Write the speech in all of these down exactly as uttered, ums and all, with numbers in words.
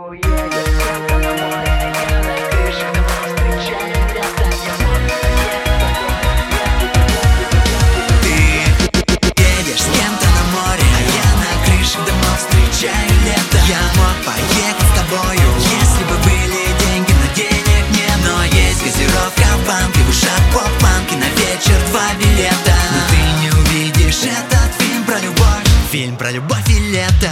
уедешь с кем-то на море, я на крыше дома встречаю лето. Ты едешь с кем-то на море, а я на крыше дома встречаю лето. Я мог поехать с тобою, если бы были деньги, но денег нет. Но есть газировка в банке, в ушах поп-панки, на вечер два билета. Но ты не увидишь этот фильм про любовь, фильм про любовь и лето.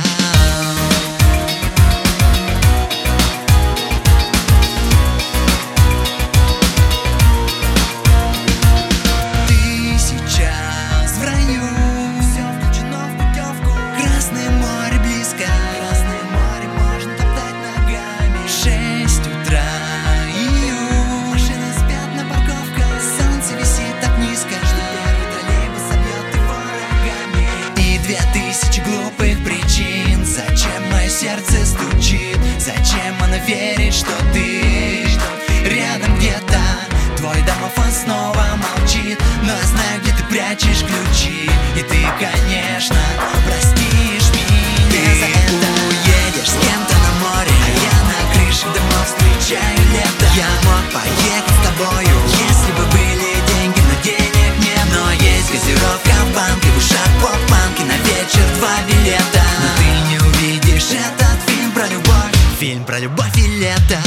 Сердце стучит, зачем она верит, что ты рядом где-то? Твой домофон снова молчит, но я знаю, где ты прячешь ключи. И ты, конечно, простишь меня за это. Уедешь с кем-то на море, а я на крыше домов встречаю лето. Я мог поехать с тобою, если бы были деньги, но денег нет. Но есть газировка в банке, в ушах поп-панки, на вечер два билета. Но ты не увидишь этот фильм про любовь, фильм про любовь и лето.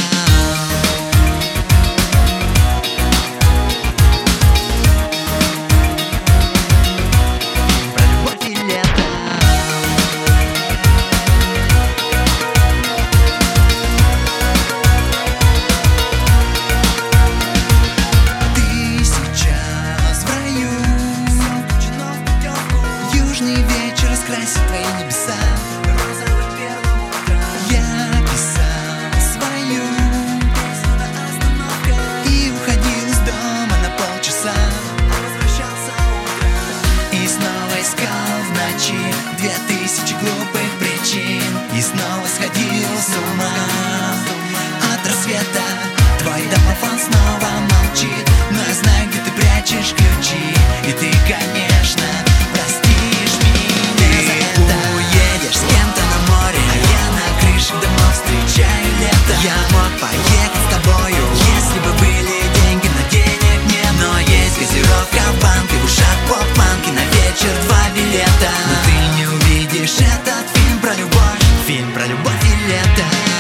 Вечер раскрасит твои небеса розовым первым утром. Я писал свою песню на остановках и уходил из дома на полчаса, возвращался утром и снова искал в ночи две тысячи глупых причин. И снова сходил с ума от рассвета. Твой домофон снова молчит, но я знаю, где ты прячешь ключи. И ты, конечно, простишь меня за это. Уедешь с кем-то на море, а я на крыше домов встречаю лето. Я мог поехать с тобою, если бы были деньги, но денег нет. Но есть газировка в банке, в ушах поп-панки, на вечер два билета. Но ты не увидишь этот фильм про любовь, фильм про любовь и лето.